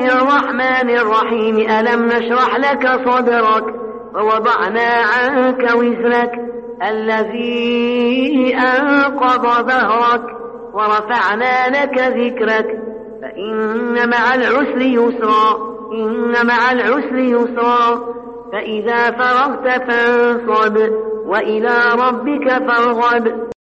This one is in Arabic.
الله الرحمن الرحيم. ألم نشرح لك صدرك ووضعنا عنك وزرك الذي أنقض ظهرك ورفعنا لك ذكرك فإن مع العسر يسرا إن مع العسر يسرا فإذا فرغت فانصب وإلى ربك فارغب.